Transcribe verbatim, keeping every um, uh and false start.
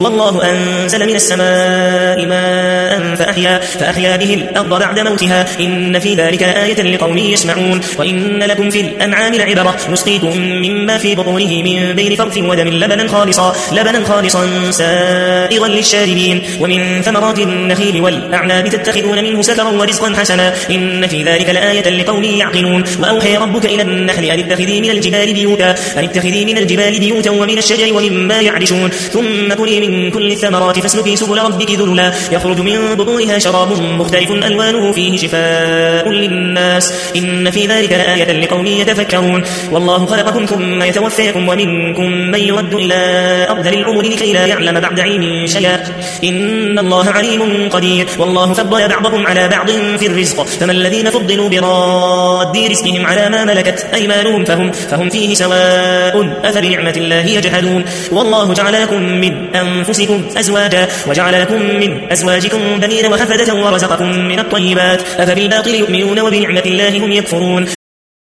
والله أنزل من السماء ماء فأحيا, فأحيا به الأرض بعد موتها إن في ذلك آية لقوم يسمعون وإن لكم في الأنعام لعبرة نسقيكم مما في بطونه من بين فرث ودم لبنا خالصا, لبنا خالصا سائغا للشاربين ومن ثمرات النخيل والأعناب تتخذون منه سكرا ورزقا حسنا إن في ذلك لآية لقوم يعقلون وأوحي ربك إلى النحل أن اتخذي من الجبال بيوتا, أن اتخذي من الجبال بيوتا ومن الشجر ومما يعرشون ثم كلي من كل الثمرات فاسلكي سبل ربك ذللا يخرج من بطونها شراب مختلف ألوانه فيه شفاء للناس إن في ذلك لآية لقوم يتفكرون والله خلقكم ثم يتوفيكم ومنكم من يرد إلى أرذل العمر لكي لا يعلم بعد علم شيئا إن الله عليم قدير والله فضل بعضكم على بعض في الرزق فما الذين فضلوا براد رزقهم على ما ملكت أيمانهم فهم, فهم فيه سواء أفبنعمة الله يجحدون والله جعل لكم من أنفسكم أزواجا وجعل لكم من أزواجكم بنين وحفدة ورزقكم من الطيبات أفبالباطل يؤمنون وبنعمة الله هم يكفرون